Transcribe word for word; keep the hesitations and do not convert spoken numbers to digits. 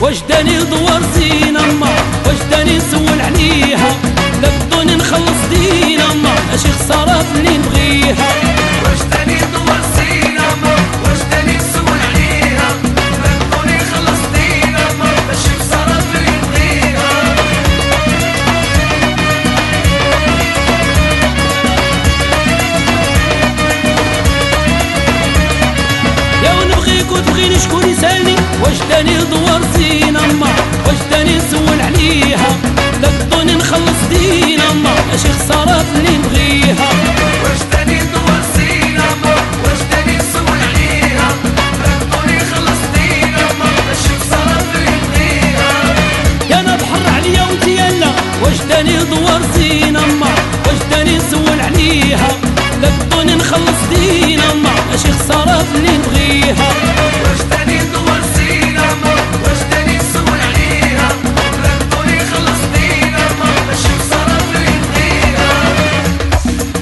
وجداني دوار زينة ما وجداني نسول عليها لقطوني نخلص دينا ما ماشي خسارة اللي نبغيها وجداني دوار زينة ما وجداني نسول عليها لقطوني نخلص دينا ما ماشي خسارة اللي نبغيها يا ونبغيك وتبغيني شكون يسالني وجداني دوار زينة ما وجداني نسول عليها لقطوني نخلص دينا ما ماشي خسارة